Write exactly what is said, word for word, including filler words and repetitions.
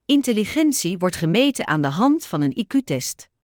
Intelligentie wordt gemeten aan de hand van een I Q-test.